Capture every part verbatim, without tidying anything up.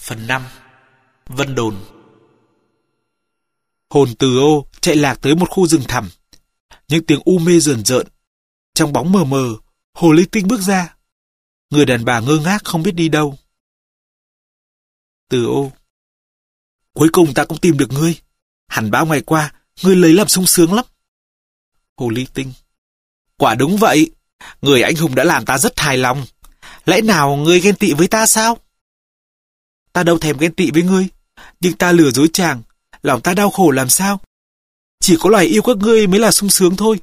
Phần năm. Vân đồn. Hồn Từ Ô chạy lạc tới một khu rừng thẳm. Những tiếng u mê rờn rợn. Trong bóng mờ mờ, Hồ Ly Tinh bước ra. Người đàn bà ngơ ngác không biết đi đâu. Từ Ô: Cuối cùng ta cũng tìm được ngươi. Hẳn bao ngày qua, ngươi lấy làm sung sướng lắm. Hồ Ly Tinh: Quả đúng vậy. Người anh hùng đã làm ta rất hài lòng. Lẽ nào ngươi ghen tị với ta sao? Ta đâu thèm ghen tị với ngươi, nhưng ta lừa dối chàng, lòng ta đau khổ làm sao? Chỉ có loài yêu các ngươi mới là sung sướng thôi.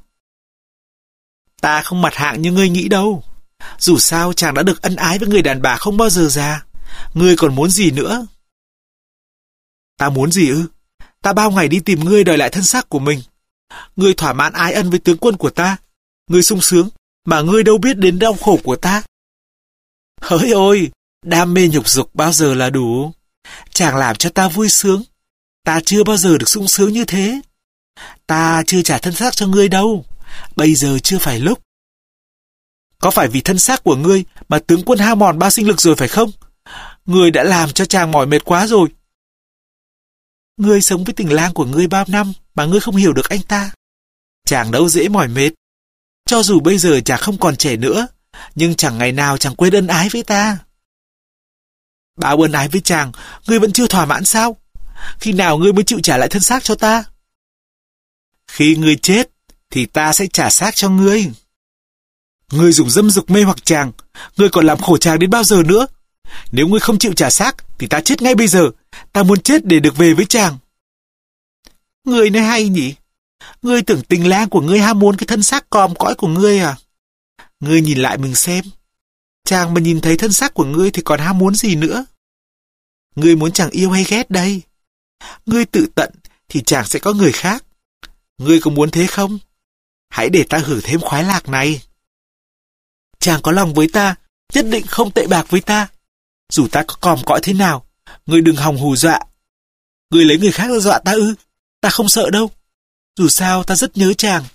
Ta không mặt hạng như ngươi nghĩ đâu. Dù sao chàng đã được ân ái với người đàn bà không bao giờ già. Ngươi còn muốn gì nữa? Ta muốn gì ư? Ta bao ngày đi tìm ngươi đòi lại thân xác của mình. Ngươi thỏa mãn ái ân với tướng quân của ta. Ngươi sung sướng, mà ngươi đâu biết đến đau khổ của ta. Hỡi ôi, đam mê nhục dục bao giờ là đủ. Chàng làm cho ta vui sướng. Ta chưa bao giờ được sung sướng như thế. Ta chưa trả thân xác cho ngươi đâu. Bây giờ chưa phải lúc. Có phải vì thân xác của ngươi mà tướng quân hao mòn bao sinh lực rồi phải không? Ngươi đã làm cho chàng mỏi mệt quá rồi. Ngươi sống với tình lang của ngươi bao năm mà ngươi không hiểu được anh ta. Chàng đâu dễ mỏi mệt. Cho dù bây giờ chàng không còn trẻ nữa, nhưng chẳng ngày nào chàng quên ân ái với ta. Bao ân ái với chàng, ngươi vẫn chưa thỏa mãn sao? Khi nào ngươi mới chịu trả lại thân xác cho ta? Khi ngươi chết, thì ta sẽ trả xác cho ngươi. Ngươi dùng dâm dục mê hoặc chàng, ngươi còn làm khổ chàng đến bao giờ nữa? Nếu ngươi không chịu trả xác, thì ta chết ngay bây giờ. Ta muốn chết để được về với chàng. Ngươi nói hay nhỉ? Ngươi tưởng tình lang của ngươi ham muốn cái thân xác còm cõi của ngươi à? Ngươi nhìn lại mình xem. Chàng mà nhìn thấy thân xác của ngươi thì còn ham muốn gì nữa? Ngươi muốn chàng yêu hay ghét đây? Ngươi tự tận thì chàng sẽ có người khác. Ngươi có muốn thế không? Hãy để ta hưởng thêm khoái lạc này. Chàng có lòng với ta, nhất định không tệ bạc với ta. Dù ta có còm cõi thế nào, ngươi đừng hòng hù dọa. Ngươi lấy người khác ra dọa ta ư? Ta không sợ đâu. Dù sao ta rất nhớ chàng.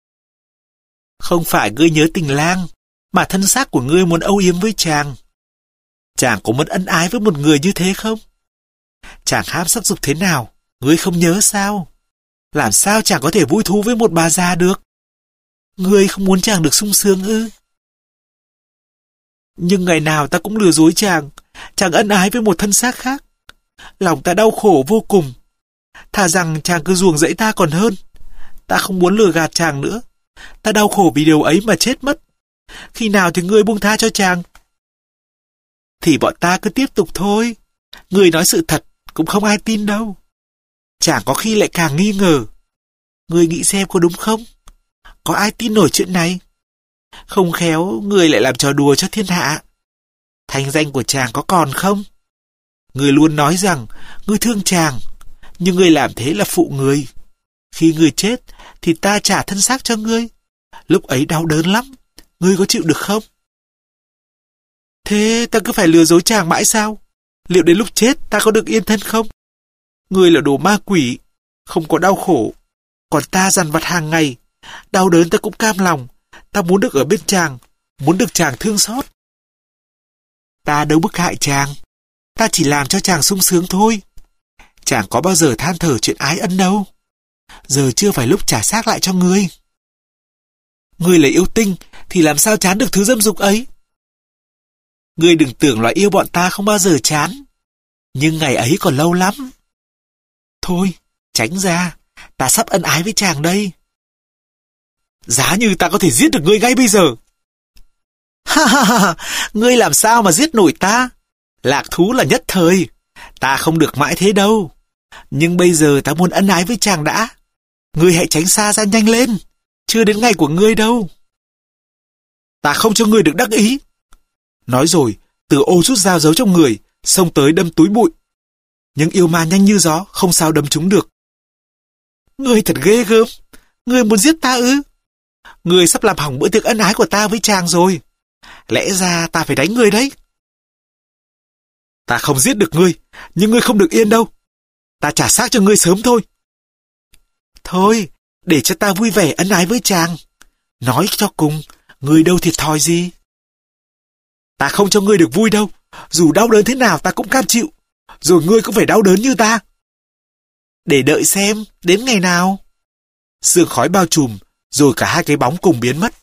Không phải ngươi nhớ tình lang, mà thân xác của ngươi muốn âu yếm với chàng. Chàng có muốn ân ái với một người như thế không? Chàng ham sắc dục thế nào, ngươi không nhớ sao? Làm sao chàng có thể vui thú với một bà già được? Ngươi không muốn chàng được sung sướng ư? Nhưng ngày nào ta cũng lừa dối chàng, chàng ân ái với một thân xác khác. Lòng ta đau khổ vô cùng. Thà rằng chàng cứ ruồng rẫy ta còn hơn. Ta không muốn lừa gạt chàng nữa. Ta đau khổ vì điều ấy mà chết mất. Khi nào thì ngươi buông tha cho chàng? Thì bọn ta cứ tiếp tục thôi. Ngươi nói sự thật cũng không ai tin đâu. Chàng có khi lại càng nghi ngờ. Ngươi nghĩ xem có đúng không? Có ai tin nổi chuyện này? Không khéo ngươi lại làm trò đùa cho thiên hạ. Thanh danh của chàng có còn không? Ngươi luôn nói rằng ngươi thương chàng, nhưng ngươi làm thế là phụ người. Khi ngươi chết thì ta trả thân xác cho ngươi. Lúc ấy đau đớn lắm. Ngươi có chịu được không? Thế ta cứ phải lừa dối chàng mãi sao? Liệu đến lúc chết ta có được yên thân không? Ngươi là đồ ma quỷ, không có đau khổ. Còn ta dằn vặt hàng ngày, đau đớn ta cũng cam lòng. Ta muốn được ở bên chàng, muốn được chàng thương xót. Ta đâu bức hại chàng. Ta chỉ làm cho chàng sung sướng thôi. Chàng có bao giờ than thở chuyện ái ân đâu. Giờ chưa phải lúc trả xác lại cho ngươi. Ngươi là yêu tinh thì làm sao chán được thứ dâm dục ấy? Ngươi đừng tưởng loài yêu bọn ta không bao giờ chán. Nhưng ngày ấy còn lâu lắm. Thôi, tránh ra. Ta sắp ân ái với chàng đây. Giá như ta có thể giết được ngươi ngay bây giờ. Ha ha ha, ngươi làm sao mà giết nổi ta? Lạc thú là nhất thời. Ta không được mãi thế đâu. Nhưng bây giờ ta muốn ân ái với chàng đã. Ngươi hãy tránh xa ra nhanh lên. Chưa đến ngày của ngươi đâu. Ta không cho ngươi được đắc ý. Nói rồi, Từ Ô rút dao giấu trong người, xông tới đâm túi bụi. Nhưng yêu ma nhanh như gió, không sao đâm trúng được. Ngươi thật ghê gớm. Ngươi muốn giết ta ư? Ngươi sắp làm hỏng bữa tiệc ân ái của ta với chàng rồi. Lẽ ra ta phải đánh ngươi đấy. Ta không giết được ngươi, nhưng ngươi không được yên đâu. Ta trả xác cho ngươi sớm thôi. Thôi, để cho ta vui vẻ ân ái với chàng. Nói cho cùng, ngươi đâu thiệt thòi gì. Ta không cho ngươi được vui đâu. Dù đau đớn thế nào ta cũng cam chịu. Rồi ngươi cũng phải đau đớn như ta. Để đợi xem, đến ngày nào. Sương khói bao trùm, rồi cả hai cái bóng cùng biến mất.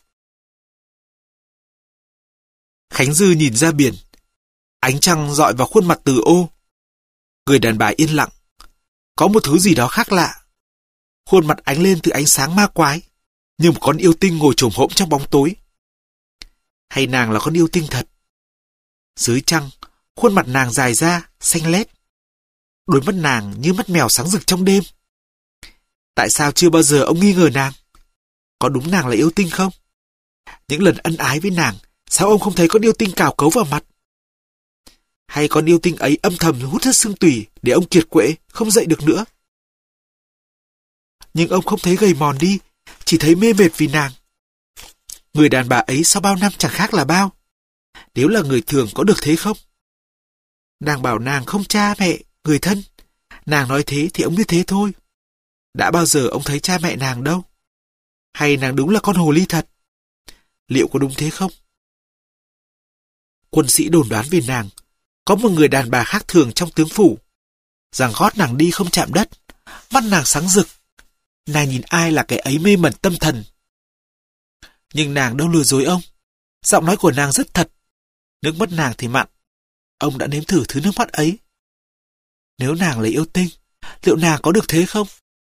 Khánh Dư nhìn ra biển. Ánh trăng rọi vào khuôn mặt Từ Ô. Người đàn bà yên lặng. Có một thứ gì đó khác lạ. Khuôn mặt ánh lên từ ánh sáng ma quái, như một con yêu tinh ngồi chồm hổm trong bóng tối. Hay nàng là con yêu tinh thật? Dưới trăng, khuôn mặt nàng dài ra, xanh lét. Đôi mắt nàng như mắt mèo sáng rực trong đêm. Tại sao chưa bao giờ ông nghi ngờ nàng? Có đúng nàng là yêu tinh không? Những lần ân ái với nàng, sao ông không thấy con yêu tinh cào cấu vào mặt? Hay con yêu tinh ấy âm thầm hút hết xương tủy để ông kiệt quệ, không dậy được nữa? Nhưng ông không thấy gầy mòn đi, chỉ thấy mê mệt vì nàng. Người đàn bà ấy sau bao năm chẳng khác là bao. Nếu là người thường có được thế không? Nàng bảo nàng không cha mẹ, người thân. Nàng nói thế thì ông biết thế thôi. Đã bao giờ ông thấy cha mẹ nàng đâu? Hay nàng đúng là con hồ ly thật? Liệu có đúng thế không? Quân sĩ đồn đoán về nàng, có một người đàn bà khác thường trong tướng phủ, rằng gót nàng đi không chạm đất, mắt nàng sáng rực. Nàng nhìn ai là cái ấy mê mẩn tâm thần. Nhưng nàng đâu lừa dối ông. Giọng nói của nàng rất thật. Nước mắt nàng thì mặn. Ông đã nếm thử thứ nước mắt ấy. Nếu nàng là yêu tinh, liệu nàng có được thế không?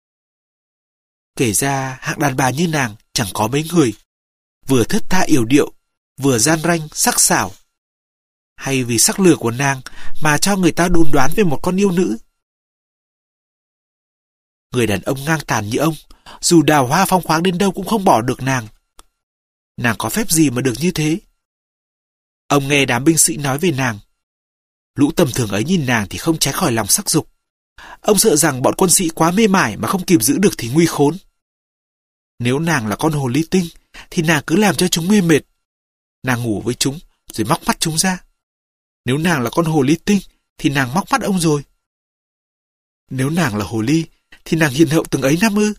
Kể ra hạng đàn bà như nàng chẳng có mấy người. Vừa thướt tha yểu điệu, vừa gian ranh, sắc sảo. Hay vì sắc lửa của nàng mà cho người ta đồn đoán về một con yêu nữ? Người đàn ông ngang tàn như ông, dù đào hoa phong khoáng đến đâu cũng không bỏ được nàng. Nàng có phép gì mà được như thế? Ông nghe đám binh sĩ nói về nàng. Lũ tầm thường ấy nhìn nàng thì không tránh khỏi lòng sắc dục. Ông sợ rằng bọn quân sĩ quá mê mải mà không kịp giữ được thì nguy khốn. Nếu nàng là con hồ ly tinh, thì nàng cứ làm cho chúng mê mệt. Nàng ngủ với chúng, rồi móc mắt chúng ra. Nếu nàng là con hồ ly tinh, thì nàng móc mắt ông rồi. Nếu nàng là hồ ly, thì nàng hiền hậu từng ấy năm ư?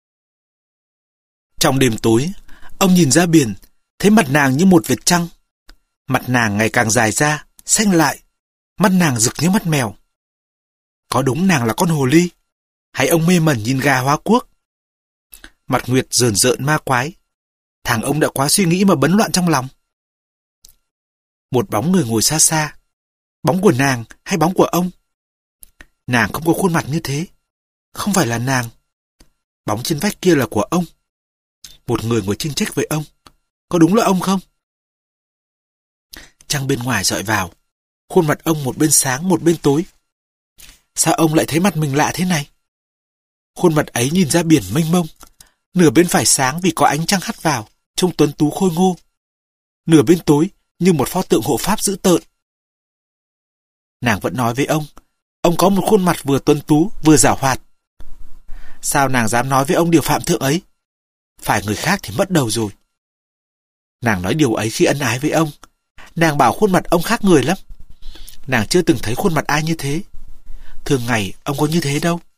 Trong đêm tối, ông nhìn ra biển, thấy mặt nàng như một vệt trăng. Mặt nàng ngày càng dài ra, xanh lại, mắt nàng rực như mắt mèo. Có đúng nàng là con hồ ly, hay ông mê mẩn nhìn gà hóa quốc? Mặt Nguyệt rờn rợn ma quái. Thằng ông đã quá suy nghĩ mà bấn loạn trong lòng. Một bóng người ngồi xa xa. Bóng của nàng hay bóng của ông? Nàng không có khuôn mặt như thế. Không phải là nàng. Bóng trên vách kia là của ông. Một người ngồi chênh chếch với ông. Có đúng là ông không? Trăng bên ngoài rọi vào. Khuôn mặt ông một bên sáng một bên tối. Sao ông lại thấy mặt mình lạ thế này? Khuôn mặt ấy nhìn ra biển mênh mông. Nửa bên phải sáng vì có ánh trăng hắt vào, trông tuấn tú khôi ngô. Nửa bên tối như một pho tượng hộ pháp dữ tợn. Nàng vẫn nói với ông, ông có một khuôn mặt vừa tuấn tú vừa giảo hoạt. Sao nàng dám nói với ông điều phạm thượng ấy? Phải người khác thì mất đầu rồi. Nàng nói điều ấy khi ân ái với ông. Nàng bảo khuôn mặt ông khác người lắm. Nàng chưa từng thấy khuôn mặt ai như thế. Thường ngày ông có như thế đâu.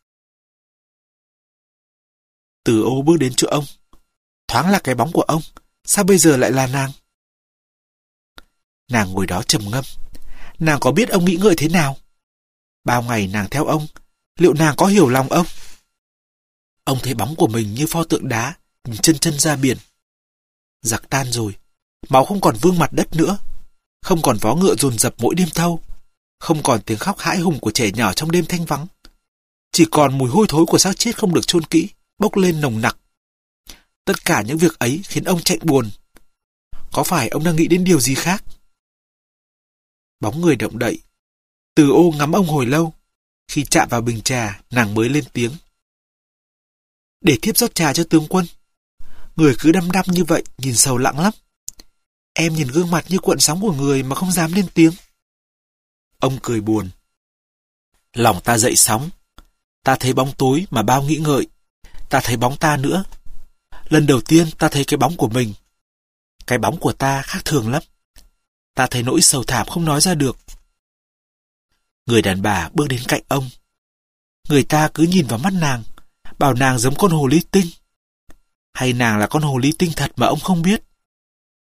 Từ Ô bước đến chỗ ông. Thoáng là cái bóng của ông, sao bây giờ lại là nàng? Nàng ngồi đó trầm ngâm. Nàng có biết ông nghĩ ngợi thế nào? Bao ngày nàng theo ông, liệu nàng có hiểu lòng ông? Ông thấy bóng của mình như pho tượng đá, nhìn chân chân ra biển. Giặc tan rồi, máu không còn vương mặt đất nữa, không còn vó ngựa dồn dập mỗi đêm thâu, không còn tiếng khóc hãi hùng của trẻ nhỏ trong đêm thanh vắng. Chỉ còn mùi hôi thối của xác chết không được chôn kỹ, bốc lên nồng nặc. Tất cả những việc ấy khiến ông chạy buồn. Có phải ông đang nghĩ đến điều gì khác? Bóng người động đậy. Từ Ô ngắm ông hồi lâu. Khi chạm vào bình trà, nàng mới lên tiếng. Để thiếp rót trà cho tướng quân. Người cứ đăm đăm như vậy, nhìn sầu lặng lắm. Em nhìn gương mặt như cuộn sóng của người mà không dám lên tiếng. Ông cười buồn. Lòng ta dậy sóng. Ta thấy bóng tối mà bao nghĩ ngợi. Ta thấy bóng ta nữa. Lần đầu tiên ta thấy cái bóng của mình. Cái bóng của ta khác thường lắm. Ta thấy nỗi sầu thảm không nói ra được. Người đàn bà bước đến cạnh ông. Người ta cứ nhìn vào mắt nàng, bảo nàng giống con hồ ly tinh. Hay nàng là con hồ ly tinh thật mà ông không biết?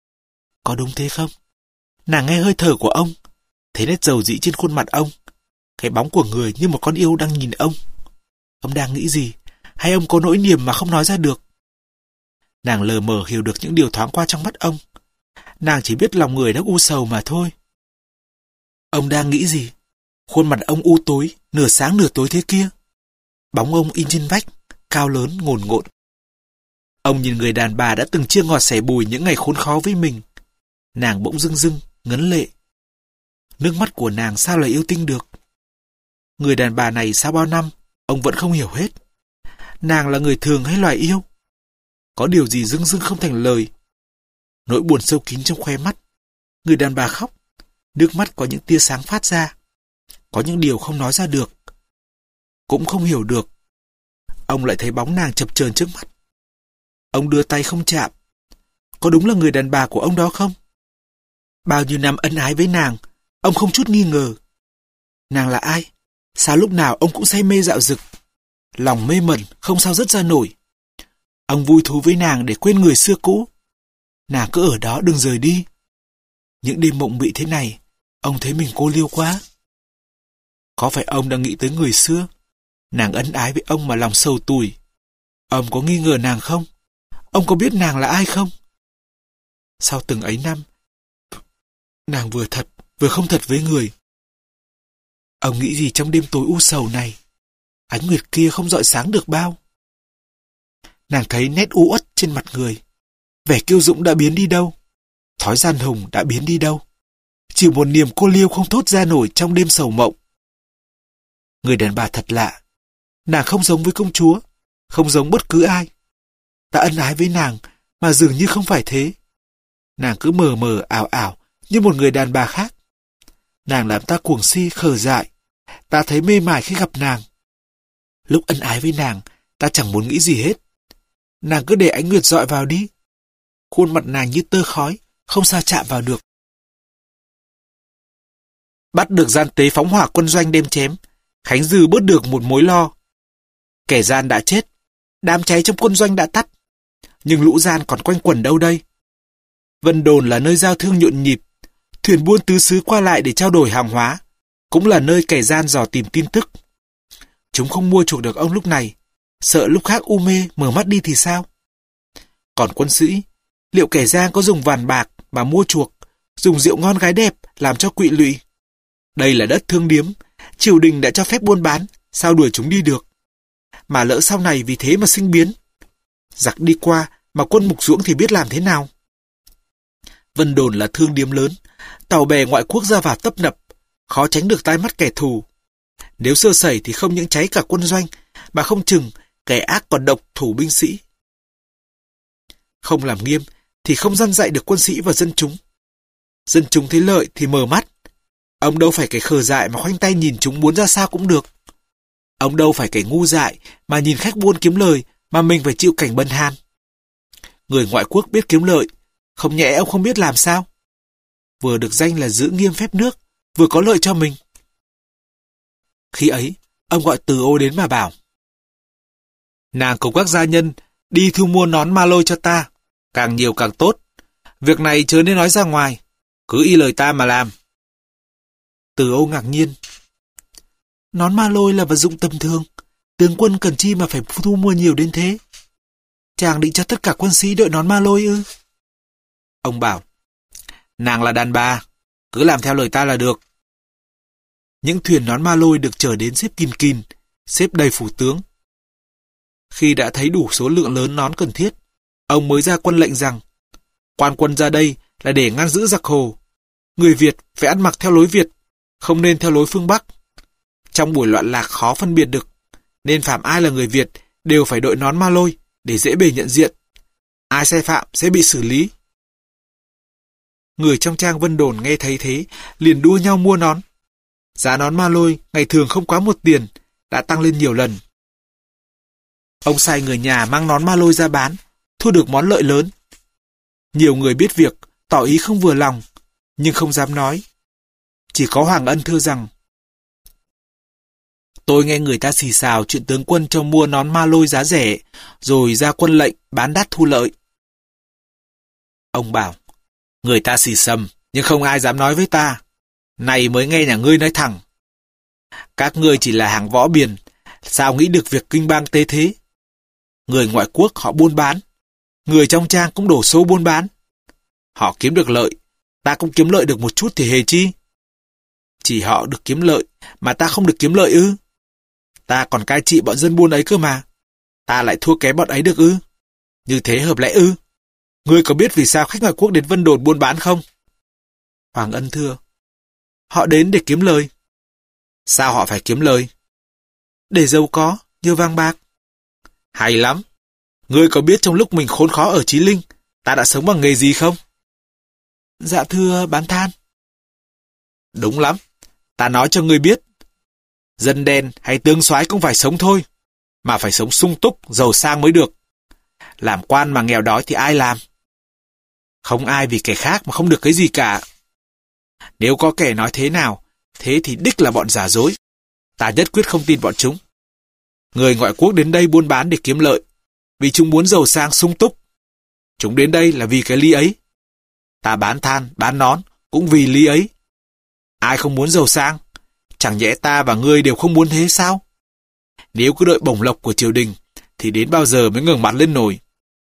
Có đúng thế không? Nàng nghe hơi thở của ông, thấy nét dầu dĩ trên khuôn mặt ông, Cái bóng của người như một con yêu đang nhìn ông. Ông đang nghĩ gì? Hay ông có nỗi niềm mà không nói ra được? Nàng lờ mờ hiểu được những điều thoáng qua trong mắt ông. Nàng chỉ biết lòng người đã u sầu mà thôi. Ông đang nghĩ gì? Khuôn mặt ông u tối, nửa sáng nửa tối thế kia. Bóng ông in trên vách, cao lớn ngổn ngộn. Ông nhìn người đàn bà đã từng chia ngọt sẻ bùi những ngày khốn khó với mình. Nàng bỗng rưng rưng, ngấn lệ. Nước mắt của nàng sao lại yêu tinh được? Người đàn bà này sau bao năm, ông vẫn không hiểu hết. Nàng là người thường hay loài yêu? Có điều gì rưng rưng không thành lời. Nỗi buồn sâu kín trong khóe mắt. Người đàn bà khóc. Nước mắt có những tia sáng phát ra. Có những điều không nói ra được. Cũng không hiểu được. Ông lại thấy bóng nàng chập chờn trước mắt. Ông đưa tay không chạm. Có đúng là người đàn bà của ông đó không? Bao nhiêu năm ân ái với nàng, ông không chút nghi ngờ. Nàng là ai? Sao lúc nào ông cũng say mê dạo dực? Lòng mê mẩn, không sao dứt ra nổi. Ông vui thú với nàng để quên người xưa cũ. Nàng cứ ở đó đừng rời đi. Những đêm mộng mị thế này, ông thấy mình cô liêu quá. Có phải ông đang nghĩ tới người xưa? Nàng ân ái với ông mà lòng sầu tủi. Ông có nghi ngờ nàng không? Ông có biết nàng là ai không? Sau từng ấy năm, nàng vừa thật, vừa không thật với người. Ông nghĩ gì trong đêm tối u sầu này? Ánh nguyệt kia không rọi sáng được bao. Nàng thấy nét u uất trên mặt người. Vẻ kiêu dũng đã biến đi đâu? Thói gian hùng đã biến đi đâu? Chỉ một niềm cô liêu không thốt ra nổi trong đêm sầu mộng. Người đàn bà thật lạ. Nàng không giống với công chúa, không giống bất cứ ai. Ta ân ái với nàng mà dường như không phải thế. Nàng cứ mờ mờ ảo ảo như một người đàn bà khác. Nàng làm ta cuồng si khờ dại. Ta thấy mê mải khi gặp nàng. Lúc ân ái với nàng, ta chẳng muốn nghĩ gì hết. Nàng cứ để ánh nguyệt dọi vào đi. Khuôn mặt nàng như tơ khói, không sao chạm vào được. Bắt được gian tế phóng hỏa quân doanh đêm chém, Khánh Dư bớt được một mối lo. Kẻ gian đã chết, đám cháy trong quân doanh đã tắt, nhưng lũ gian còn quanh quẩn đâu đây? Vân Đồn là nơi giao thương nhộn nhịp, thuyền buôn tứ xứ qua lại để trao đổi hàng hóa, cũng là nơi kẻ gian dò tìm tin tức. Chúng không mua chuộc được ông lúc này, sợ lúc khác u mê mở mắt đi thì sao? Còn quân sĩ, liệu kẻ gian có dùng vàng bạc mà mua chuộc, dùng rượu ngon gái đẹp làm cho quỵ lụy? Đây là đất thương điếm, triều đình đã cho phép buôn bán, sao đuổi chúng đi được? Mà lỡ sau này vì thế mà sinh biến, giặc đi qua mà quân mục ruỗng thì biết làm thế nào? Vân Đồn là thương điếm lớn, tàu bè ngoại quốc ra vào tấp nập, khó tránh được tai mắt kẻ thù. Nếu sơ sẩy thì không những cháy cả quân doanh, mà không chừng kẻ ác còn độc thủ binh sĩ. Không làm nghiêm thì không răn dạy được quân sĩ và dân chúng. Dân chúng thấy lợi thì mở mắt. Ông đâu phải kẻ khờ dại mà khoanh tay nhìn chúng muốn ra sao cũng được. Ông đâu phải kẻ ngu dại mà nhìn khách buôn kiếm lời mà mình phải chịu cảnh bần hàn. Người ngoại quốc biết kiếm lợi, không nhẽ ông không biết làm sao? Vừa được danh là giữ nghiêm phép nước, vừa có lợi cho mình. Khi ấy, ông gọi Từ Ô đến mà bảo: Nàng cùng các gia nhân đi thu mua nón ma lôi cho ta, càng nhiều càng tốt. Việc này chớ nên nói ra ngoài, cứ y lời ta mà làm. Từ Ô ngạc nhiên: Nón ma lôi là vật dụng tầm thường, tướng quân cần chi mà phải thu mua nhiều đến thế? Chàng định cho tất cả quân sĩ đội nón ma lôi ư? Ông bảo: Nàng là đàn bà, cứ làm theo lời ta là được. Những thuyền nón ma lôi được chở đến xếp kín kín, xếp đầy phủ tướng. Khi đã thấy đủ số lượng lớn nón cần thiết, ông mới ra quân lệnh rằng quan quân ra đây là để ngăn giữ giặc Hồ. Người Việt phải ăn mặc theo lối Việt, không nên theo lối phương Bắc. Trong buổi loạn lạc khó phân biệt được, nên phạm ai là người Việt đều phải đội nón ma lôi để dễ bề nhận diện. Ai sai phạm sẽ bị xử lý. Người trong trang Vân Đồn nghe thấy thế liền đua nhau mua nón. Giá nón ma lôi ngày thường không quá một tiền đã tăng lên nhiều lần. Ông sai người nhà mang nón ma lôi ra bán, thu được món lợi lớn. Nhiều người biết việc, tỏ ý không vừa lòng, nhưng không dám nói. Chỉ có Hoàng Ân thưa rằng: Tôi nghe người ta xì xào chuyện tướng quân cho mua nón ma lôi giá rẻ, rồi ra quân lệnh bán đắt thu lợi. Ông bảo: Người ta xì xầm, nhưng không ai dám nói với ta. Này mới nghe nhà ngươi nói thẳng. Các ngươi chỉ là hàng võ biền, sao nghĩ được việc kinh bang tế thế? Người ngoại quốc họ buôn bán, người trong trang cũng đổ số buôn bán. Họ kiếm được lợi, ta cũng kiếm lợi được một chút thì hề chi. Chỉ họ được kiếm lợi, mà ta không được kiếm lợi ư? Ta còn cai trị bọn dân buôn ấy cơ mà. Ta lại thua kém bọn ấy được ư? Như thế hợp lẽ ư? Ngươi có biết vì sao khách ngoại quốc đến Vân Đồn buôn bán không? Hoàng Ân thưa: Họ đến để kiếm lời. Sao họ phải kiếm lời? Để giàu có, như vàng bạc. Hay lắm. Ngươi có biết trong lúc mình khốn khó ở Chí Linh, ta đã sống bằng nghề gì không? Dạ thưa, bán than. Đúng lắm. Ta nói cho ngươi biết. Dân đen hay tướng soái cũng phải sống thôi, mà phải sống sung túc, giàu sang mới được. Làm quan mà nghèo đói thì ai làm? Không ai vì kẻ khác mà không được cái gì cả. Nếu có kẻ nói thế nào, thế thì đích là bọn giả dối. Ta nhất quyết không tin bọn chúng. Người ngoại quốc đến đây buôn bán để kiếm lợi, vì chúng muốn giàu sang sung túc. Chúng đến đây là vì cái lý ấy. Ta bán than, bán nón cũng vì lý ấy. Ai không muốn giàu sang? Chẳng nhẽ ta và ngươi đều không muốn thế sao? Nếu cứ đợi bổng lộc của triều đình, thì đến bao giờ mới ngẩng mặt lên nổi?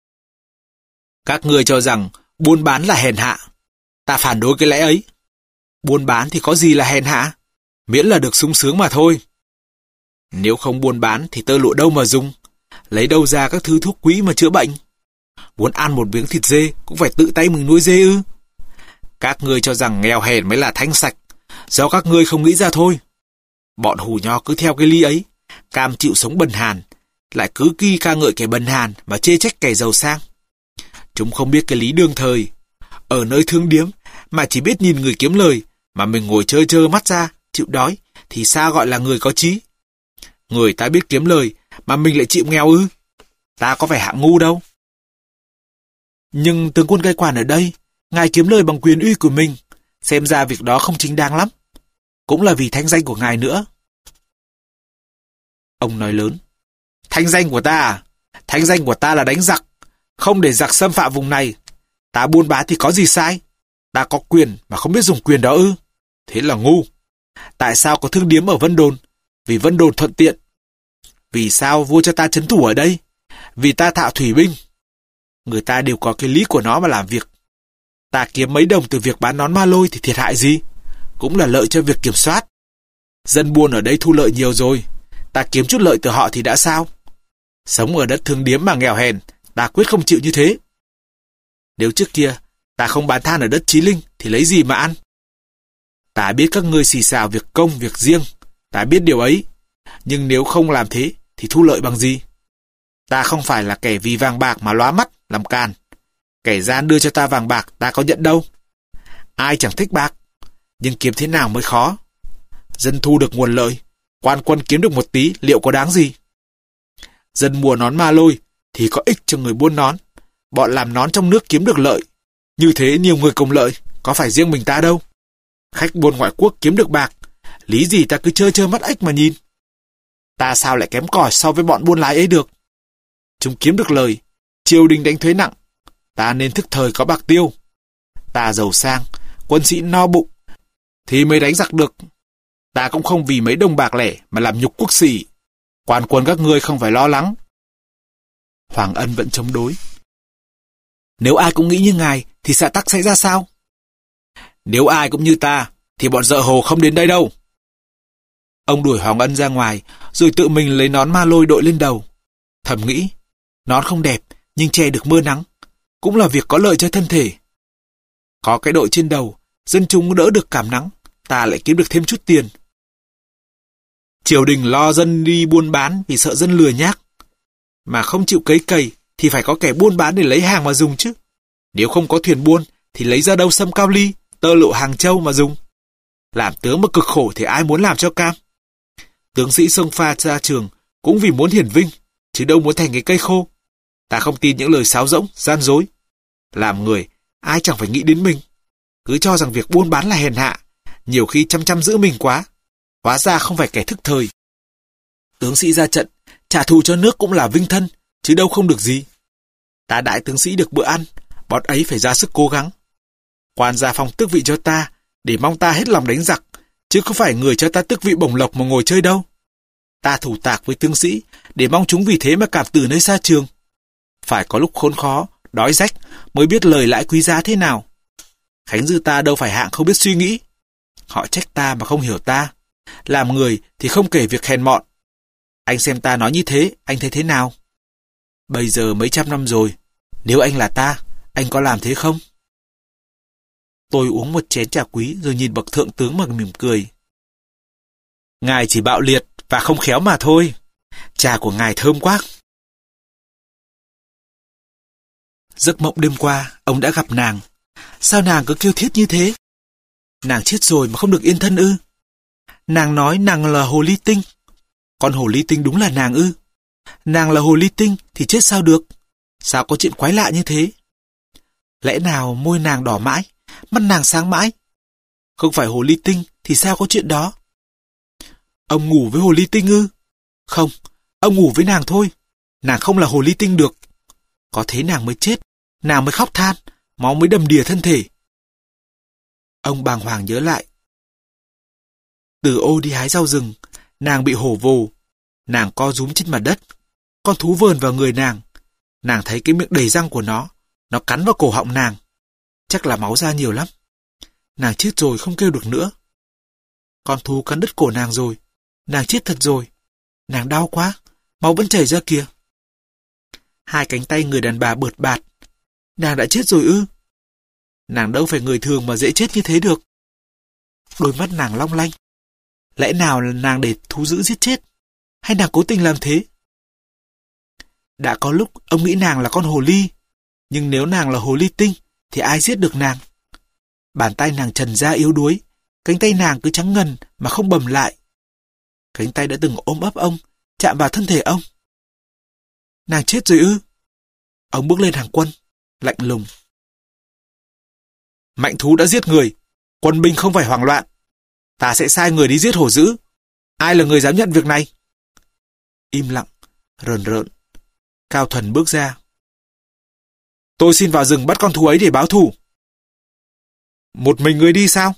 Các ngươi cho rằng buôn bán là hèn hạ. Ta phản đối cái lẽ ấy. Buôn bán thì có gì là hèn hạ? Miễn là được sung sướng mà thôi. Nếu không buôn bán thì tơ lụa đâu mà dùng? Lấy đâu ra các thứ thuốc quý mà chữa bệnh? Muốn ăn một miếng thịt dê cũng phải tự tay mình nuôi dê ư? Các ngươi cho rằng nghèo hèn mới là thanh sạch, do các ngươi không nghĩ ra thôi. Bọn hù nho cứ theo cái lý ấy, cam chịu sống bần hàn, lại cứ ki ca ngợi kẻ bần hàn mà chê trách kẻ giàu sang. Chúng không biết cái lý đương thời. Ở nơi thương điếm mà chỉ biết nhìn người kiếm lời, mà mình ngồi trơ trơ mắt ra, chịu đói, thì sao gọi là người có trí? Người ta biết kiếm lời, mà mình lại chịu nghèo ư? Ta có phải hạng ngu đâu. Nhưng tướng quân cai quản ở đây, ngài kiếm lời bằng quyền uy của mình, xem ra việc đó không chính đáng lắm. Cũng là vì thanh danh của ngài nữa. Ông nói lớn: Thanh danh của ta à? Thanh danh của ta là đánh giặc, không để giặc xâm phạm vùng này. Ta buôn bán thì có gì sai? Ta có quyền mà không biết dùng quyền đó ư? Thế là ngu. Tại sao có thương điếm ở Vân Đồn? Vì Vân Đồn thuận tiện. Vì sao vua cho ta trấn thủ ở đây? Vì ta thạo thủy binh. Người ta đều có cái lý của nó mà làm việc. Ta kiếm mấy đồng từ việc bán nón ma lôi thì thiệt hại gì? Cũng là lợi cho việc kiểm soát. Dân buôn ở đây thu lợi nhiều rồi, ta kiếm chút lợi từ họ thì đã sao? Sống ở đất thương điếm mà nghèo hèn, ta quyết không chịu như thế. Nếu trước kia ta không bán than ở đất Chí Linh thì lấy gì mà ăn? Ta biết các ngươi xì xào việc công việc riêng, ta biết điều ấy. Nhưng nếu không làm thế thì thu lợi bằng gì? Ta không phải là kẻ vì vàng bạc mà lóa mắt, làm càn. Kẻ gian đưa cho ta vàng bạc ta có nhận đâu. Ai chẳng thích bạc, nhưng kiếm thế nào mới khó. Dân thu được nguồn lợi, quan quân kiếm được một tí liệu có đáng gì? Dân mua nón ma lôi thì có ích cho người buôn nón. Bọn làm nón trong nước kiếm được lợi. Như thế nhiều người cùng lợi, có phải riêng mình ta đâu. Khách buôn ngoại quốc kiếm được bạc, lý gì ta cứ trơ trơ mắt ếch mà nhìn. Ta sao lại kém cỏi so với bọn buôn lái ấy được? Chúng kiếm được lời, triều đình đánh thuế nặng, ta nên thức thời có bạc tiêu. Ta giàu sang, quân sĩ no bụng, thì mới đánh giặc được. Ta cũng không vì mấy đồng bạc lẻ mà làm nhục quốc sĩ. Quan quân các ngươi không phải lo lắng. Hoàng Ân vẫn chống đối. Nếu ai cũng nghĩ như ngài thì xã tắc sẽ ra sao? Nếu ai cũng như ta thì bọn dợ hồ không đến đây đâu. Ông đuổi Hoàng Ân ra ngoài, rồi tự mình lấy nón ma lôi đội lên đầu. Thầm nghĩ, nón không đẹp nhưng che được mưa nắng, cũng là việc có lợi cho thân thể. Có cái đội trên đầu, dân chúng đỡ được cảm nắng, ta lại kiếm được thêm chút tiền. Triều đình lo dân đi buôn bán vì sợ dân lừa nhác. Mà không chịu cấy cày thì phải có kẻ buôn bán để lấy hàng mà dùng chứ. Nếu không có thuyền buôn thì lấy ra đâu sâm cao ly, tơ lụa Hàng Châu mà dùng. Làm tướng mà cực khổ thì ai muốn làm cho cam. Tướng sĩ xông pha ra trường cũng vì muốn hiển vinh, chứ đâu muốn thành cái cây khô. Ta không tin những lời sáo rỗng, gian dối. Làm người, ai chẳng phải nghĩ đến mình. Cứ cho rằng việc buôn bán là hèn hạ, nhiều khi chăm chăm giữ mình quá. Hóa ra không phải kẻ thức thời. Tướng sĩ ra trận, trả thù cho nước cũng là vinh thân, chứ đâu không được gì. Ta đại tướng sĩ được bữa ăn, bọn ấy phải ra sức cố gắng. Quan gia phong tước vị cho ta, để mong ta hết lòng đánh giặc, chứ không phải người cho ta tước vị bổng lộc mà ngồi chơi đâu. Ta thủ tạc với tướng sĩ để mong chúng vì thế mà cảm từ nơi xa trường. Phải có lúc khốn khó, đói rách mới biết lời lãi quý giá thế nào. Khánh Dư ta đâu phải hạng không biết suy nghĩ. Họ trách ta mà không hiểu ta. Làm người thì không kể việc hèn mọn. Anh xem ta nói như thế, anh thấy thế nào? Bây giờ mấy trăm năm rồi, nếu anh là ta, anh có làm thế không? Tôi uống một chén trà quý rồi nhìn bậc thượng tướng mà mỉm cười. Ngài chỉ bạo liệt và không khéo mà thôi. Trà của ngài thơm quá. Giấc mộng đêm qua, ông đã gặp nàng. Sao nàng cứ kêu thiết như thế? Nàng chết rồi mà không được yên thân ư? Nàng nói nàng là hồ ly tinh. Con hồ ly tinh đúng là nàng ư? Nàng là hồ ly tinh thì chết sao được? Sao có chuyện quái lạ như thế? Lẽ nào môi nàng đỏ mãi, mắt nàng sáng mãi? Không phải hồ ly tinh thì sao có chuyện đó? Ông ngủ với hồ ly tinh ư? Không, ông ngủ với nàng thôi. Nàng không là hồ ly tinh được. Có thế nàng mới chết, nàng mới khóc than, máu mới đầm đìa thân thể. Ông bàng hoàng nhớ lại. Từ ô đi hái rau rừng, nàng bị hổ vồ. Nàng co rúm trên mặt đất. Con thú vờn vào người nàng. Nàng thấy cái miệng đầy răng của nó. Nó cắn vào cổ họng nàng. Chắc là máu ra nhiều lắm. Nàng chết rồi không kêu được nữa. Con thú cắn đứt cổ nàng rồi. Nàng chết thật rồi. Nàng đau quá. Máu vẫn chảy ra kìa. Hai cánh tay người đàn bà bợt bạt. Nàng đã chết rồi ư? Nàng đâu phải người thường mà dễ chết như thế được. Đôi mắt nàng long lanh. Lẽ nào là nàng để thú dữ giết chết? Hay nàng cố tình làm thế? Đã có lúc ông nghĩ nàng là con hồ ly. Nhưng nếu nàng là hồ ly tinh thì ai giết được nàng? Bàn tay nàng trần ra yếu đuối. Cánh tay nàng cứ trắng ngần mà không bầm lại. Cánh tay đã từng ôm ấp ông, chạm vào thân thể ông. Nàng chết rồi ư? Ông bước lên hàng quân, lạnh lùng. Mạnh thú đã giết người, quân binh không phải hoảng loạn. Ta sẽ sai người đi giết hổ dữ. Ai là người dám nhận việc này? Im lặng, rờn rợn. Cao Thuần bước ra. Tôi xin vào rừng bắt con thú ấy để báo thù. Một mình người đi sao?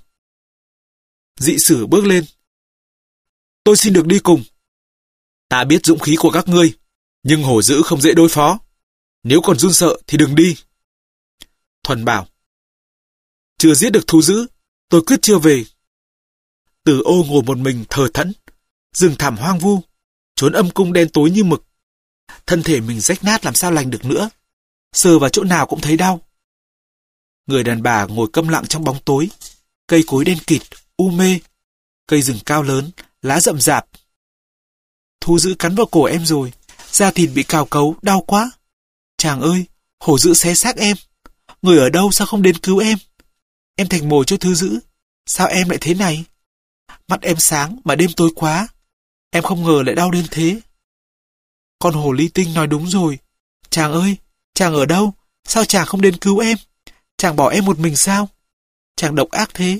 Dị sử bước lên. Tôi xin được đi cùng. Ta biết dũng khí của các ngươi, nhưng hổ dữ không dễ đối phó. Nếu còn run sợ thì đừng đi. Thuần bảo. Chưa giết được thú dữ, tôi quyết chưa về. Từ ô ngồi một mình thờ thẫn. Rừng thẳm hoang vu, trốn âm cung đen tối như mực. Thân thể mình rách nát làm sao lành được nữa. Sờ vào chỗ nào cũng thấy đau. Người đàn bà ngồi câm lặng trong bóng tối. Cây cối đen kịt, u mê. Cây rừng cao lớn, lá rậm rạp. Thú dữ cắn vào cổ em rồi. Da thịt bị cào cấu, đau quá. Chàng ơi, hổ dữ xé xác em. Người ở đâu sao không đến cứu em? Em thành mồi cho thú dữ. Sao em lại thế này? Mắt em sáng mà đêm tối quá. Em không ngờ lại đau đến thế. Con hồ ly tinh nói đúng rồi. Chàng ơi, chàng ở đâu? Sao chàng không đến cứu em? Chàng bỏ em một mình sao? Chàng độc ác thế.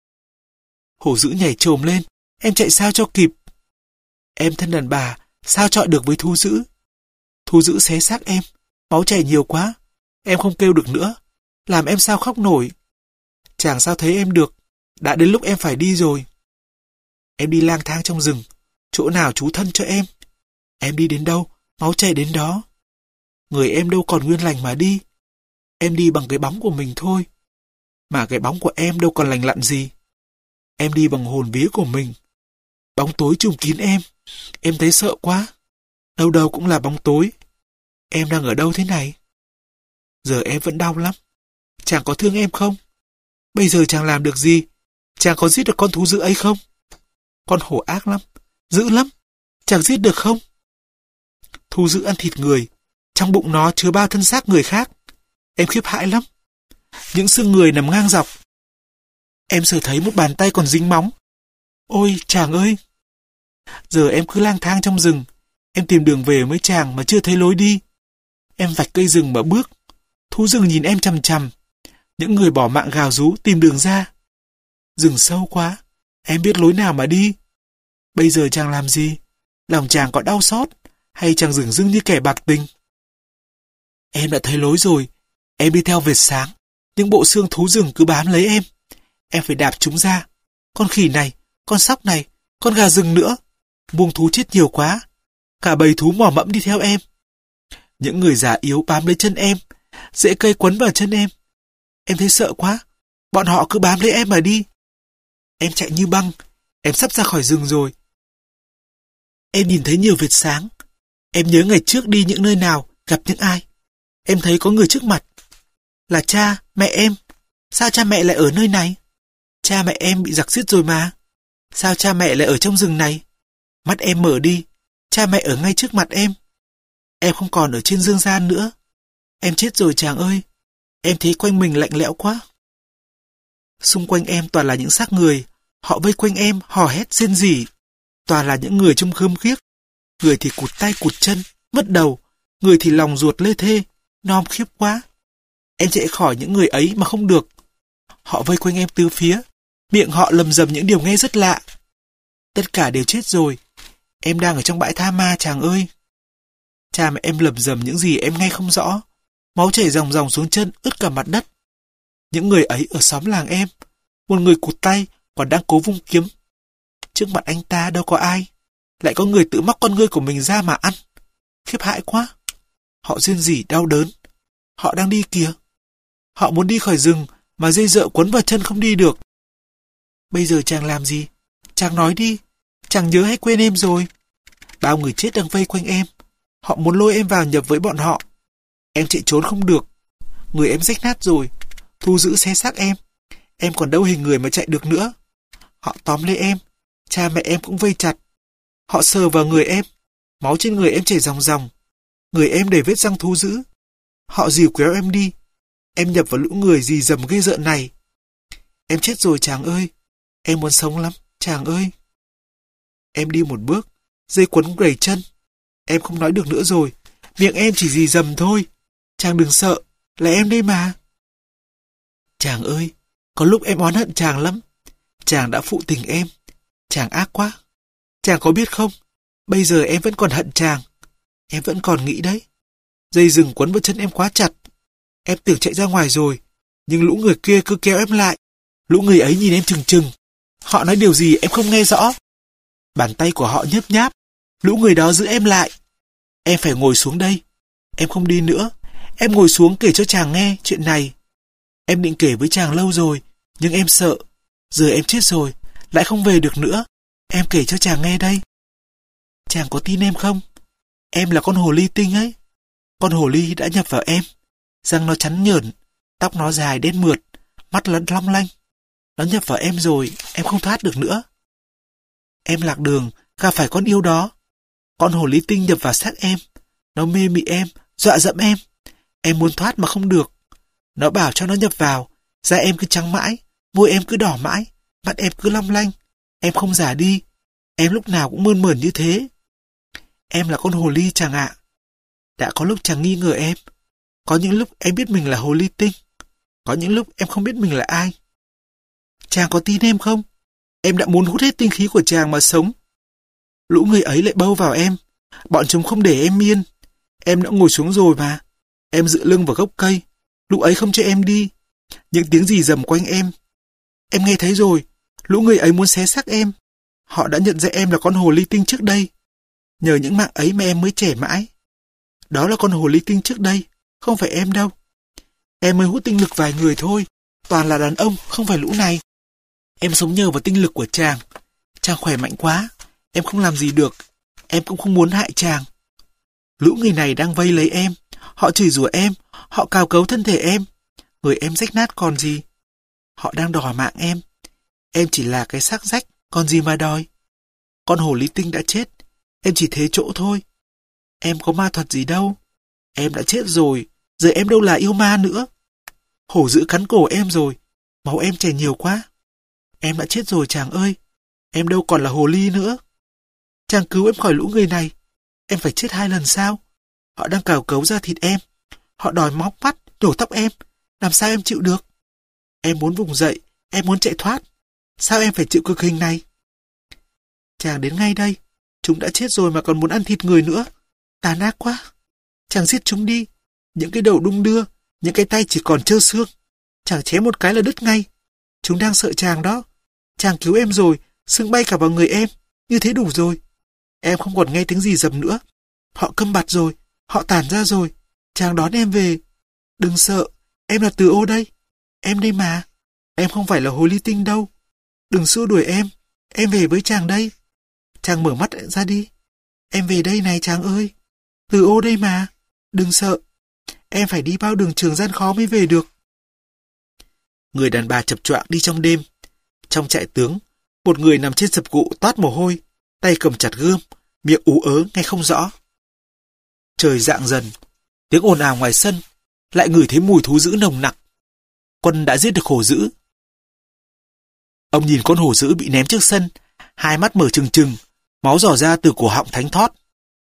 Hổ dữ nhảy chồm lên. Em chạy sao cho kịp? Em thân đàn bà, sao chọi được với thú dữ? Thú dữ xé xác em, máu chảy nhiều quá. Em không kêu được nữa. Làm em sao khóc nổi? Chàng sao thấy em được? Đã đến lúc em phải đi rồi. Em đi lang thang trong rừng. Chỗ nào trú thân cho em? Em đi đến đâu, máu chảy đến đó. Người em đâu còn nguyên lành mà đi. Em đi bằng cái bóng của mình thôi. Mà cái bóng của em đâu còn lành lặn gì. Em đi bằng hồn vía của mình. Bóng tối trùm kín em. Em thấy sợ quá. Đâu đâu cũng là bóng tối. Em đang ở đâu thế này? Giờ em vẫn đau lắm. Chàng có thương em không? Bây giờ chàng làm được gì? Chàng có giết được con thú dữ ấy không? Con hổ ác lắm, dữ lắm. Chàng giết được không? Thú dữ ăn thịt người. Trong bụng nó chứa bao thân xác người khác. Em khiếp hãi lắm. Những xương người nằm ngang dọc. Em sờ thấy một bàn tay còn dính móng. Ôi chàng ơi! Giờ em cứ lang thang trong rừng. Em tìm đường về với chàng mà chưa thấy lối đi. Em vạch cây rừng mà bước. Thú rừng nhìn em chằm chằm. Những người bỏ mạng gào rú tìm đường ra. Rừng sâu quá. Em biết lối nào mà đi. Bây giờ chàng làm gì? Lòng chàng có đau xót hay chàng dửng dưng như kẻ bạc tình? Em đã thấy lối rồi. Em đi theo vệt sáng. Những bộ xương thú rừng cứ bám lấy em. Em phải đạp chúng ra. Con khỉ này, con sóc này, con gà rừng nữa. Buông thú chết nhiều quá. Cả bầy thú mò mẫm đi theo em. Những người già yếu bám lấy chân em, rễ cây quấn vào chân em. Em thấy sợ quá, bọn họ cứ bám lấy em mà đi. Em chạy như băng, em sắp ra khỏi rừng rồi. Em nhìn thấy nhiều vệt sáng. Em nhớ ngày trước đi những nơi nào, gặp những ai. Em thấy có người trước mặt. Là cha, mẹ em. Sao cha mẹ lại ở nơi này? Cha mẹ em bị giặc giết rồi mà. Sao cha mẹ lại ở trong rừng này? Mắt em mở đi, cha mẹ ở ngay trước mặt em. Em không còn ở trên dương gian nữa. Em chết rồi chàng ơi. Em thấy quanh mình lạnh lẽo quá. Xung quanh em toàn là những xác người. Họ vây quanh em, hò hét rên rỉ. Toàn là những người trông khơm khiếc. Người thì cụt tay cụt chân, mất đầu. Người thì lòng ruột lê thê, nom khiếp quá. Em chạy khỏi những người ấy mà không được. Họ vây quanh em tứ phía. Miệng họ lầm rầm những điều nghe rất lạ. Tất cả đều chết rồi. Em đang ở trong bãi tha ma chàng ơi. Cha mẹ em lầm rầm những gì em nghe không rõ. Máu chảy ròng ròng xuống chân, ướt cả mặt đất. Những người ấy ở xóm làng em. Một người cụt tay còn đang cố vung kiếm. Trước mặt anh ta đâu có ai. Lại có người tự móc con ngươi của mình ra mà ăn. Khiếp hãi quá. Họ rên rỉ đau đớn. Họ đang đi kìa. Họ muốn đi khỏi rừng mà dây dợ quấn vào chân không đi được. Bây giờ chàng làm gì? Chàng nói đi. Chàng nhớ hay quên em rồi? Bao người chết đang vây quanh em. Họ muốn lôi em vào nhập với bọn họ. Em chạy trốn không được. Người em rách nát rồi. Thu giữ xé xác em. Em còn đâu hình người mà chạy được nữa. Họ tóm lấy em. Cha mẹ em cũng vây chặt. Họ sờ vào người em. Máu trên người em chảy ròng ròng. Người em đầy vết răng thú dữ. Họ dìu kéo em đi. Em nhập vào lũ người dì dầm ghê rợn này. Em chết rồi chàng ơi. Em muốn sống lắm, chàng ơi. Em đi một bước, dây quấn gầy chân. Em không nói được nữa rồi. Miệng em chỉ dì dầm thôi. Chàng đừng sợ, là em đây mà. Chàng ơi, có lúc em oán hận chàng lắm. Chàng đã phụ tình em. Chàng ác quá. Chàng có biết không, bây giờ em vẫn còn hận chàng. Em vẫn còn nghĩ đấy. Dây rừng quấn vào chân em quá chặt. Em tưởng chạy ra ngoài rồi, nhưng lũ người kia cứ kéo em lại. Lũ người ấy nhìn em chừng chừng. Họ nói điều gì em không nghe rõ. Bàn tay của họ nhớp nháp. Lũ người đó giữ em lại. Em phải ngồi xuống đây. Em không đi nữa. Em ngồi xuống kể cho chàng nghe chuyện này. Em định kể với chàng lâu rồi, nhưng em sợ. Giờ em chết rồi, lại không về được nữa. Em kể cho chàng nghe đây. Chàng có tin em không? Em là con hồ ly tinh ấy. Con hồ ly đã nhập vào em. Răng nó chắn nhởn, tóc nó dài đen mượt, mắt nó long lanh. Nó nhập vào em rồi, em không thoát được nữa. Em lạc đường, gặp phải con yêu đó. Con hồ ly tinh nhập vào xác em. Nó mê mị em, dọa dẫm em. Em muốn thoát mà không được. Nó bảo cho nó nhập vào, da em cứ trắng mãi, môi em cứ đỏ mãi, mắt em cứ long lanh. Em không già đi, em lúc nào cũng mơn mởn như thế. Em là con hồ ly chàng ạ. Đã có lúc chàng nghi ngờ em. Có những lúc em biết mình là hồ ly tinh. Có những lúc em không biết mình là ai. Chàng có tin em không? Em đã muốn hút hết tinh khí của chàng mà sống. Lũ người ấy lại bâu vào em. Bọn chúng không để em yên. Em đã ngồi xuống rồi mà. Em dựa lưng vào gốc cây. Lũ ấy không cho em đi. Những tiếng rì rầm quanh em. Em nghe thấy rồi. Lũ người ấy muốn xé xác em. Họ đã nhận ra em là con hồ ly tinh trước đây. Nhờ những mạng ấy mà em mới trẻ mãi. Đó là con hồ ly tinh trước đây, không phải em đâu. Em mới hút tinh lực vài người thôi. Toàn là đàn ông, không phải lũ này. Em sống nhờ vào tinh lực của chàng. Chàng khỏe mạnh quá. Em không làm gì được. Em cũng không muốn hại chàng. Lũ người này đang vây lấy em. Họ chửi rủa em. Họ cào cấu thân thể em. Người em rách nát còn gì. Họ đang đòi mạng em. Em chỉ là cái xác rách, còn gì mà đòi. Con hồ ly tinh đã chết. Em chỉ thế chỗ thôi. Em có ma thuật gì đâu. Em đã chết rồi. Giờ em đâu là yêu ma nữa. Hổ dữ cắn cổ em rồi. Máu em chảy nhiều quá. Em đã chết rồi chàng ơi. Em đâu còn là hồ ly nữa. Chàng cứu em khỏi lũ người này. Em phải chết hai lần sao? Họ đang cào cấu ra thịt em. Họ đòi móc mắt, nhổ tóc em. Làm sao em chịu được? Em muốn vùng dậy. Em muốn chạy thoát. Sao em phải chịu cực hình này? Chàng đến ngay đây. Chúng đã chết rồi mà còn muốn ăn thịt người nữa. Tàn ác quá. Chàng giết chúng đi. Những cái đầu đung đưa. Những cái tay chỉ còn trơ xương. Chàng chém một cái là đứt ngay. Chúng đang sợ chàng đó. Chàng cứu em rồi. Sương bay cả vào người em, như thế đủ rồi. Em không còn nghe tiếng gì rầm nữa. Họ câm bặt rồi, họ tản ra rồi. Chàng đón em về. Đừng sợ, em là Từ Ô đây. Em đây mà. Em không phải là hồ ly tinh đâu. Đừng xua đuổi em, em về với chàng đây. Chàng mở mắt ra đi. Em về đây này chàng ơi. Từ Ô đây mà. Đừng sợ. Em phải đi bao đường trường gian khó mới về được. Người đàn bà chập choạng đi trong đêm. Trong trại tướng, một người nằm trên sập gụ toát mồ hôi, tay cầm chặt gươm, miệng ú ớ nghe không rõ. Trời rạng dần, tiếng ồn ào ngoài sân, lại ngửi thấy mùi thú dữ nồng nặc. Quân đã giết được hổ dữ. Ông nhìn con hổ dữ bị ném trước sân, hai mắt mở trừng trừng, máu rỏ ra từ cổ họng thánh thót.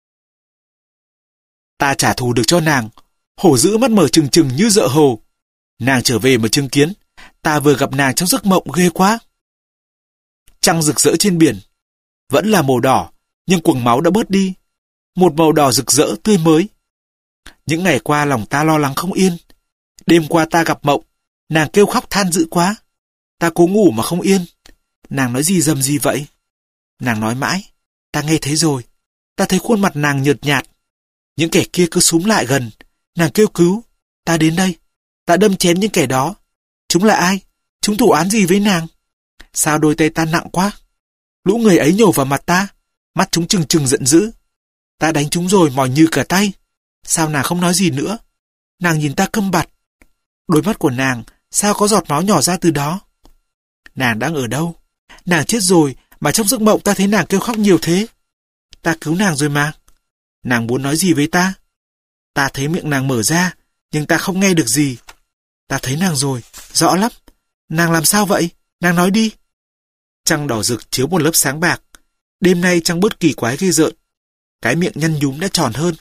Ta trả thù được cho nàng. Hổ dữ mắt mở trừng trừng như dợ hổ. Nàng trở về mà chứng kiến, ta vừa gặp nàng trong giấc mộng ghê quá. Trăng rực rỡ trên biển, vẫn là màu đỏ, nhưng quầng máu đã bớt đi. Một màu đỏ rực rỡ tươi mới. Những ngày qua lòng ta lo lắng không yên. Đêm qua ta gặp mộng, nàng kêu khóc than dữ quá. Ta cố ngủ mà không yên. Nàng nói gì rầm gì vậy? Nàng nói mãi, ta nghe thấy rồi. Ta thấy khuôn mặt nàng nhợt nhạt. Những kẻ kia cứ xúm lại gần. Nàng kêu cứu. Ta đến đây. Ta đâm chém những kẻ đó. Chúng là ai? Chúng thủ án gì với nàng? Sao đôi tay ta nặng quá? Lũ người ấy nhổ vào mặt ta. Mắt chúng trừng trừng giận dữ. Ta đánh chúng rồi mỏi như cả tay. Sao nàng không nói gì nữa? Nàng nhìn ta câm bặt. Đôi mắt của nàng sao có giọt máu nhỏ ra từ đó? Nàng đang ở đâu? Nàng chết rồi mà trong giấc mộng ta thấy nàng kêu khóc nhiều thế. Ta cứu nàng rồi mà. Nàng muốn nói gì với ta? Ta thấy miệng nàng mở ra, nhưng ta không nghe được gì. Ta thấy nàng rồi, rõ lắm. Nàng làm sao vậy? Nàng nói đi. Trăng đỏ rực chiếu một lớp sáng bạc. Đêm nay trăng bớt kỳ quái ghê rợn. Cái miệng nhăn nhúm đã tròn hơn.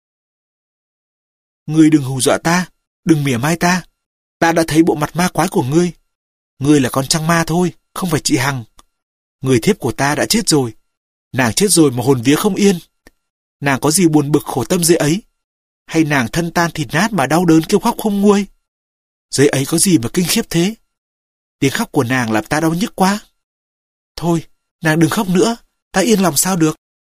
Ngươi đừng hù dọa ta, đừng mỉa mai ta. Ta đã thấy bộ mặt ma quái của ngươi. Ngươi là con trăng ma thôi, không phải chị Hằng. Người thiếp của ta đã chết rồi. Nàng chết rồi mà hồn vía không yên. Nàng có gì buồn bực khổ tâm dưới ấy? Hay nàng thân tan thịt nát mà đau đớn kêu khóc không nguôi? Dưới ấy có gì mà kinh khiếp thế? Tiếng khóc của nàng làm ta đau nhức quá. Thôi, nàng đừng khóc nữa, ta yên lòng sao được.